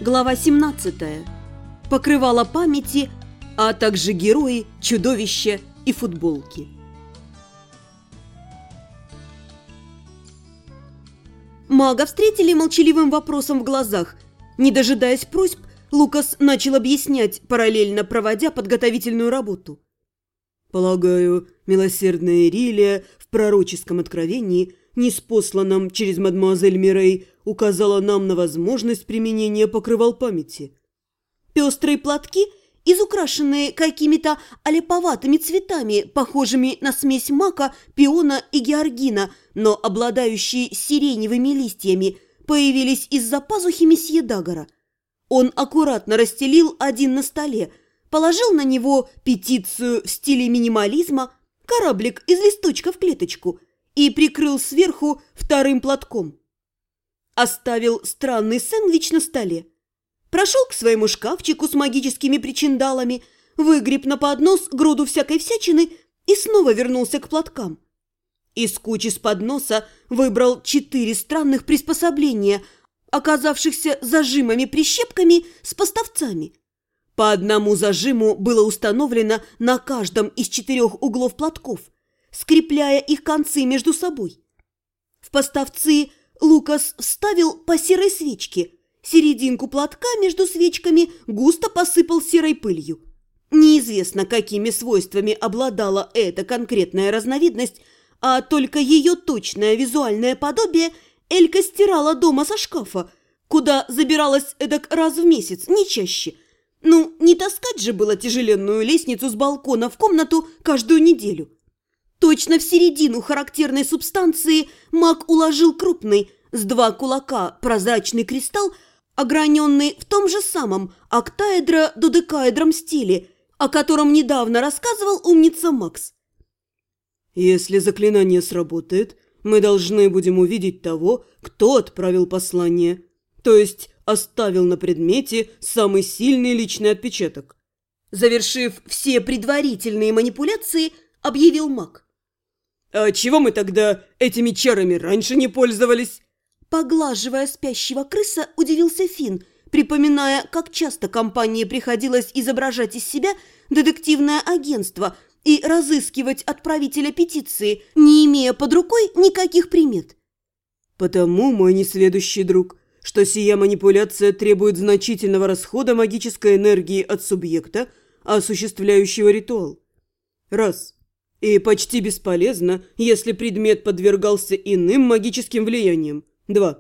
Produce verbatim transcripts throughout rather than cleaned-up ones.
Глава семнадцатая. Покрывало памяти, а также герои, чудовища и футболки. Мага встретили молчаливым вопросом в глазах. Не дожидаясь просьб, Лукас начал объяснять, параллельно проводя подготовительную работу. «Полагаю, милосердная Ирилия в пророческом откровении, ниспосланном через мадемуазель Мирей, указала нам на возможность применения покрывал памяти». Пестрые платки, изукрашенные какими-то олиповатыми цветами, похожими на смесь мака, пиона и георгина, но обладающие сиреневыми листьями, появились из-за пазухи месье Дагора. Он аккуратно расстелил один на столе, положил на него петицию в стиле минимализма, кораблик из листочка в клеточку, и прикрыл сверху вторым платком. Оставил странный сэндвич на столе. Прошел к своему шкафчику с магическими причиндалами, выгреб на поднос груду всякой всячины и снова вернулся к платкам. Из кучи с подноса выбрал четыре странных приспособления, оказавшихся зажимами-прищепками с поставцами. По одному зажиму было установлено на каждом из четырех углов платков, скрепляя их концы между собой. В поставцы Лукас вставил по серой свечке. Серединку платка между свечками густо посыпал серой пылью. Неизвестно, какими свойствами обладала эта конкретная разновидность, а только ее точное визуальное подобие Элька стирала дома со шкафа, куда забиралась эдак раз в месяц, не чаще. Ну, не таскать же было тяжеленную лестницу с балкона в комнату каждую неделю. Точно в середину характерной субстанции маг уложил крупный, с два кулака, прозрачный кристалл, ограненный в том же самом октаэдро-додекаэдром стиле, о котором недавно рассказывал умница Макс. «Если заклинание сработает, мы должны будем увидеть того, кто отправил послание, то есть оставил на предмете самый сильный личный отпечаток». Завершив все предварительные манипуляции, объявил маг. «А чего мы тогда этими чарами раньше не пользовались?» Поглаживая спящего крыса, удивился Финн, припоминая, как часто компании приходилось изображать из себя детективное агентство и разыскивать отправителя петиции, не имея под рукой никаких примет. «Потому, мой несведущий друг, что сия манипуляция требует значительного расхода магической энергии от субъекта, осуществляющего ритуал. Раз. И почти бесполезно, если предмет подвергался иным магическим влияниям. Два.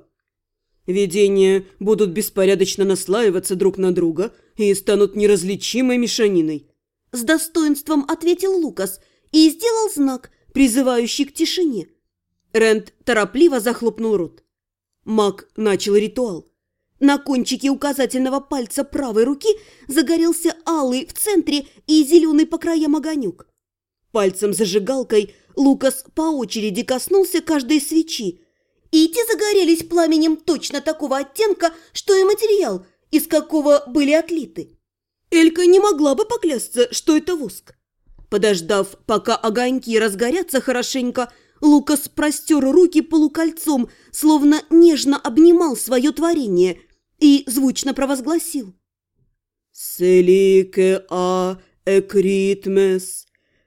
Видения будут беспорядочно наслаиваться друг на друга и станут неразличимой мешаниной». С достоинством ответил Лукас и сделал знак, призывающий к тишине. Рэнд торопливо захлопнул рот. Маг начал ритуал. На кончике указательного пальца правой руки загорелся алый в центре и зеленый по краям огонек. Пальцем-зажигалкой Лукас по очереди коснулся каждой свечи, и те загорелись пламенем точно такого оттенка, что и материал, из какого были отлиты. Элька не могла бы поклясться, что это воск. Подождав, пока огоньки разгорятся хорошенько, Лукас простер руки полукольцом, словно нежно обнимал свое творение, и звучно провозгласил: «Селике а экритмес,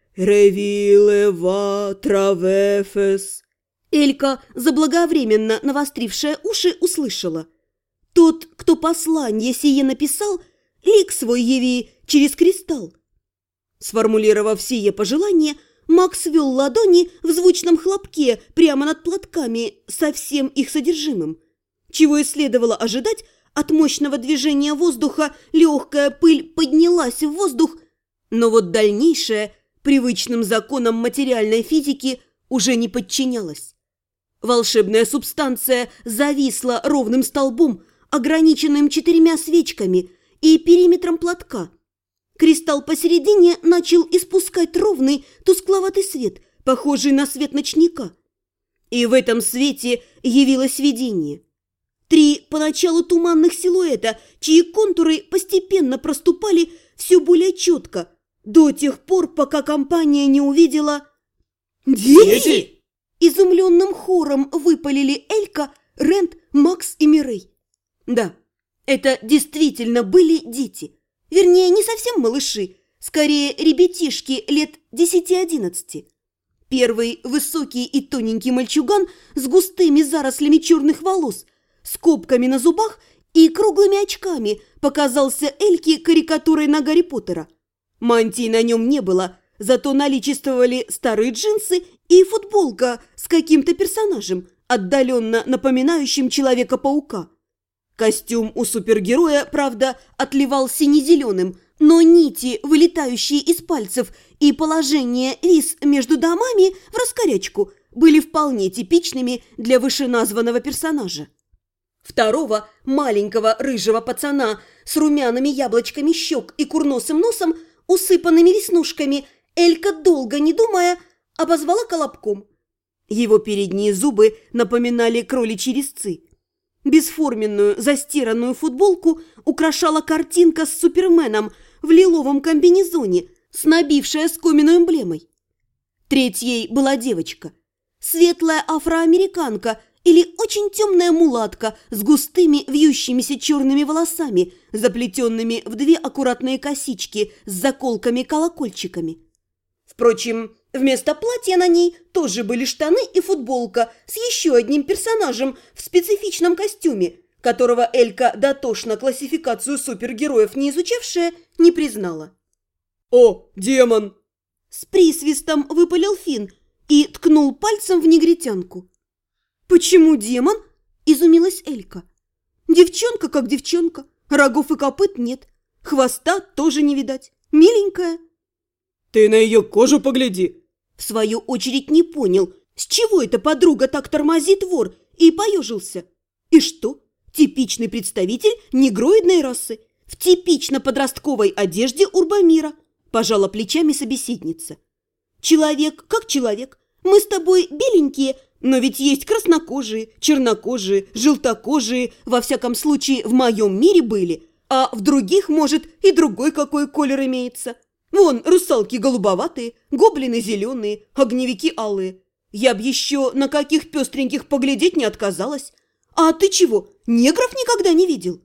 ревиле ва травефес». Элька, заблаговременно навострившая уши, услышала: «Тот, кто послание сие написал, лик свой яви через кристалл». Сформулировав сие пожелание, маг свел ладони в звучном хлопке прямо над платками со всем их содержимым. Чего и следовало ожидать, от мощного движения воздуха легкая пыль поднялась в воздух, но вот дальнейшее привычным законам материальной физики уже не подчинялось. Волшебная субстанция зависла ровным столбом, ограниченным четырьмя свечками и периметром платка. Кристалл посередине начал испускать ровный тускловатый свет, похожий на свет ночника. И в этом свете явилось видение. Три поначалу туманных силуэта, чьи контуры постепенно проступали все более четко, до тех пор, пока компания не увидела... «Дети!» Изумленным хором выпалили Элька, Рэнд, Макс и Мирей. Да, Это действительно были дети. Вернее, не совсем малыши, скорее ребятишки лет десяти-одиннадцати. Первый высокий и тоненький мальчуган с густыми зарослями черных волос, с копками на зубах и круглыми очками показался Эльке карикатурой на Гарри Поттера. Мантии на нем не было, зато наличествовали старые джинсы и футболка с каким-то персонажем, отдаленно напоминающим Человека-паука. Костюм у супергероя, правда, отливал сине-зеленым, но нити, вылетающие из пальцев, и положение вис между домами в раскорячку были вполне типичными для вышеназванного персонажа. Второго, маленького рыжего пацана с румяными яблочками щек и курносым носом, усыпанными веснушками, Элька, долго не думая, обозвала колобком. Его передние зубы напоминали кроличьи резцы. Бесформенную застиранную футболку украшала картинка с Суперменом в лиловом комбинезоне с набившей оскоменной эмблемой. Третьей была девочка, светлая афроамериканка или очень темная мулатка с густыми вьющимися черными волосами, заплетенными в две аккуратные косички с заколками-колокольчиками. Впрочем, вместо платья на ней тоже были штаны и футболка с еще одним персонажем в специфичном костюме, которого Элька, дотошно классификацию супергероев не изучавшая, не признала. «О, демон!» С присвистом выпалил Финн и ткнул пальцем в негритянку. «Почему демон?» – изумилась Элька. «Девчонка как девчонка, рогов и копыт нет, хвоста тоже не видать, миленькая». «Ты на ее кожу погляди!» В свою очередь не понял, с чего эта подруга так тормозит вор, и поежился. И что? Типичный представитель негроидной расы, в типично подростковой одежде урбамира, пожала плечами собеседница. Человек как человек, мы с тобой беленькие, но ведь есть краснокожие, чернокожие, желтокожие, во всяком случае в моем мире были, а в других, может, и другой какой колер имеется. Вон, русалки голубоватые, гоблины зеленые, огневики алые. Я б еще на каких пестреньких поглядеть не отказалась. А ты чего, негров никогда не видел?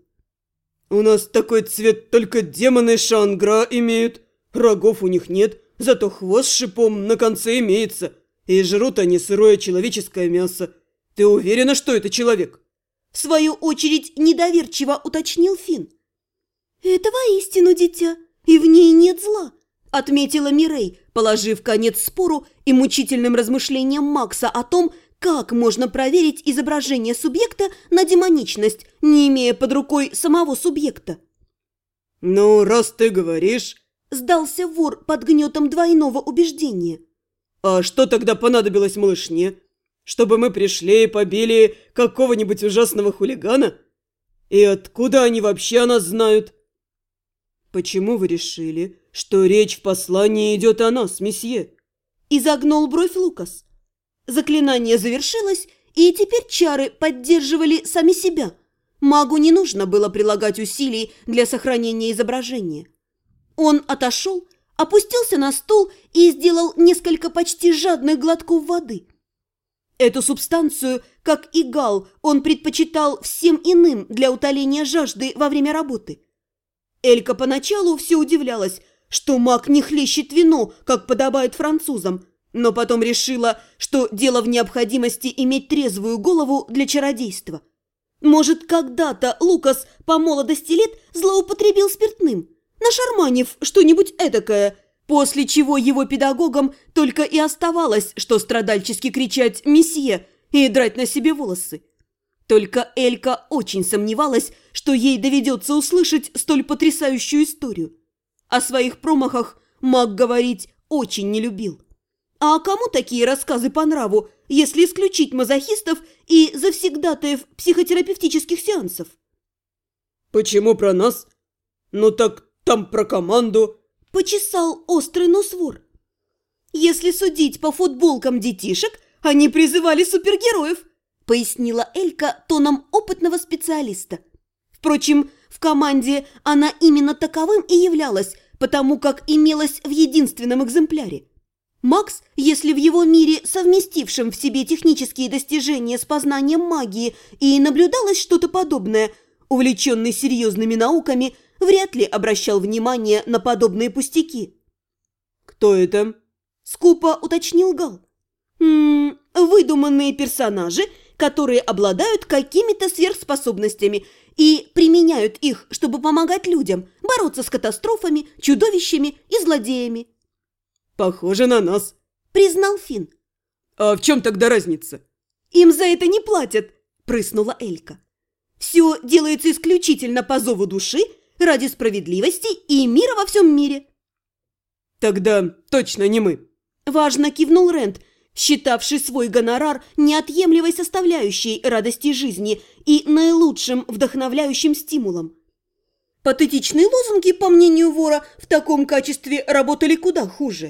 У нас такой цвет только демоны Шангра имеют. Рогов у них нет, зато хвост с шипом на конце имеется. И жрут они сырое человеческое мясо. Ты уверена, что это человек? В свою очередь недоверчиво уточнил Финн. Это воистину дитя. «И в ней нет зла», – отметила Мирей, положив конец спору и мучительным размышлениям Макса о том, как можно проверить изображение субъекта на демоничность, не имея под рукой самого субъекта. «Ну, раз ты говоришь», – сдался вор под гнетом двойного убеждения. «А что тогда понадобилось малышне? Чтобы мы пришли и побили какого-нибудь ужасного хулигана? И откуда они вообще о нас знают?» «Почему вы решили, что речь в послании идет о нас, месье?» Изогнул бровь Лукас. Заклинание завершилось, и теперь чары поддерживали сами себя. Магу не нужно было прилагать усилий для сохранения изображения. Он отошел, опустился на стул и сделал несколько почти жадных глотков воды. Эту субстанцию, как и гал, он предпочитал всем иным для утоления жажды во время работы. Элька поначалу все удивлялась, что маг не хлещет вино, как подобает французам, но потом решила, что дело в необходимости иметь трезвую голову для чародейства. Может, когда-то Лукас по молодости лет злоупотребил спиртным, нашарманив что-нибудь эдакое, после чего его педагогам только и оставалось, что страдальчески кричать «месье» и драть на себе волосы. Только Элька очень сомневалась, что ей доведется услышать столь потрясающую историю. О своих промахах маг говорить очень не любил. А кому такие рассказы по нраву, если исключить мазохистов и завсегдатаев психотерапевтических сеансов? «Почему про нас? Ну так там про команду», – почесал острый нос вор. «Если судить по футболкам детишек, они призывали супергероев», – пояснила Элька тоном опытного специалиста. Впрочем, в команде она именно таковым и являлась, потому как имелась в единственном экземпляре. Макс, если в его мире, совместившем в себе технические достижения с познанием магии, и наблюдалось что-то подобное, увлеченный серьезными науками, вряд ли обращал внимание на подобные пустяки. «Кто это?» – скупо уточнил Гал. «М -м, выдуманные персонажи, которые обладают какими-то сверхспособностями и применяют их, чтобы помогать людям бороться с катастрофами, чудовищами и злодеями». «Похоже на нас», – признал Финн. «А в чем тогда разница?» «Им за это не платят», – прыснула Элька. «Все делается исключительно по зову души, ради справедливости и мира во всем мире». «Тогда точно не мы», – важно кивнул Рэнд, считавший свой гонорар неотъемлемой составляющей радости жизни и наилучшим вдохновляющим стимулом. Патетичные лозунги, по мнению вора, в таком качестве работали куда хуже.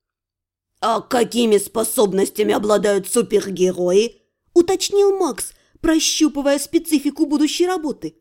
«А какими способностями обладают супергерои?» – уточнил Макс, прощупывая специфику будущей работы.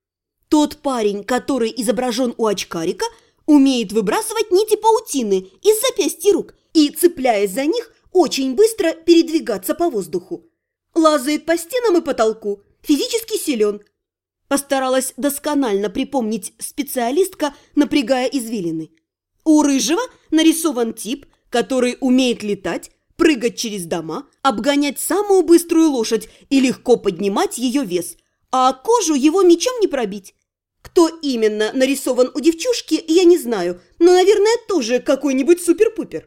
«Тот парень, который изображен у очкарика, умеет выбрасывать нити паутины из запястья рук и, цепляясь за них, очень быстро передвигаться по воздуху. Лазает по стенам и потолку, физически силен». Постаралась досконально припомнить специалистка, напрягая извилины. У Рыжего нарисован тип, который умеет летать, прыгать через дома, обгонять самую быструю лошадь и легко поднимать ее вес, а кожу его мечом не пробить. Кто именно нарисован у девчушки, я не знаю, но, наверное, тоже какой-нибудь супер-пупер.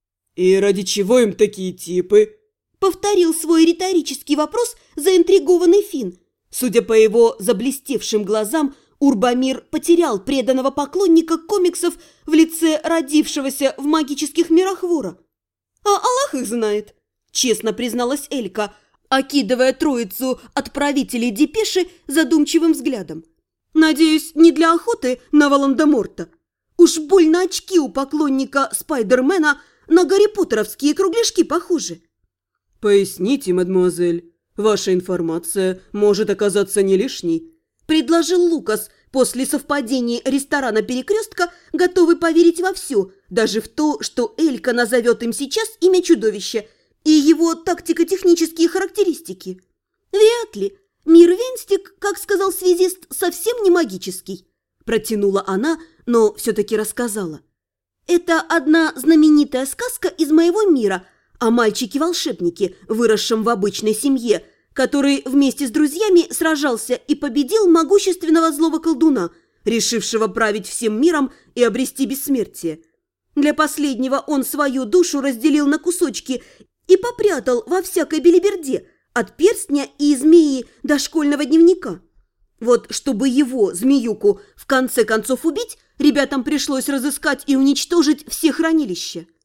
«И ради чего им такие типы?» – повторил свой риторический вопрос заинтригованный Финн. Судя по его заблестевшим глазам, Урбамир потерял преданного поклонника комиксов в лице родившегося в магических мирах вора. «А Аллах их знает», – честно призналась Элька, окидывая троицу отправителей депеши задумчивым взглядом. «Надеюсь, не для охоты на Волан-де-Морта. Уж больно очки у поклонника Спайдермена на Гарри Поттеровские кругляшки похожи». «Поясните, мадемуазель, ваша информация может оказаться не лишней», – предложил Лукас, после совпадения ресторана «Перекрестка», готовый поверить во все, даже в то, что Элька назовет им сейчас имя чудовища и его тактико-технические характеристики. «Вряд ли. Мир Венстик, как сказал связист, совсем не магический», – протянула она, но все-таки рассказала. «Это одна знаменитая сказка из моего мира о мальчике-волшебнике, выросшем в обычной семье, который вместе с друзьями сражался и победил могущественного злого колдуна, решившего править всем миром и обрести бессмертие. Для последнего он свою душу разделил на кусочки и попрятал во всякой белиберде, от перстня и змеи до школьного дневника. Вот чтобы его, змеюку, в конце концов убить, ребятам пришлось разыскать и уничтожить все хранилища.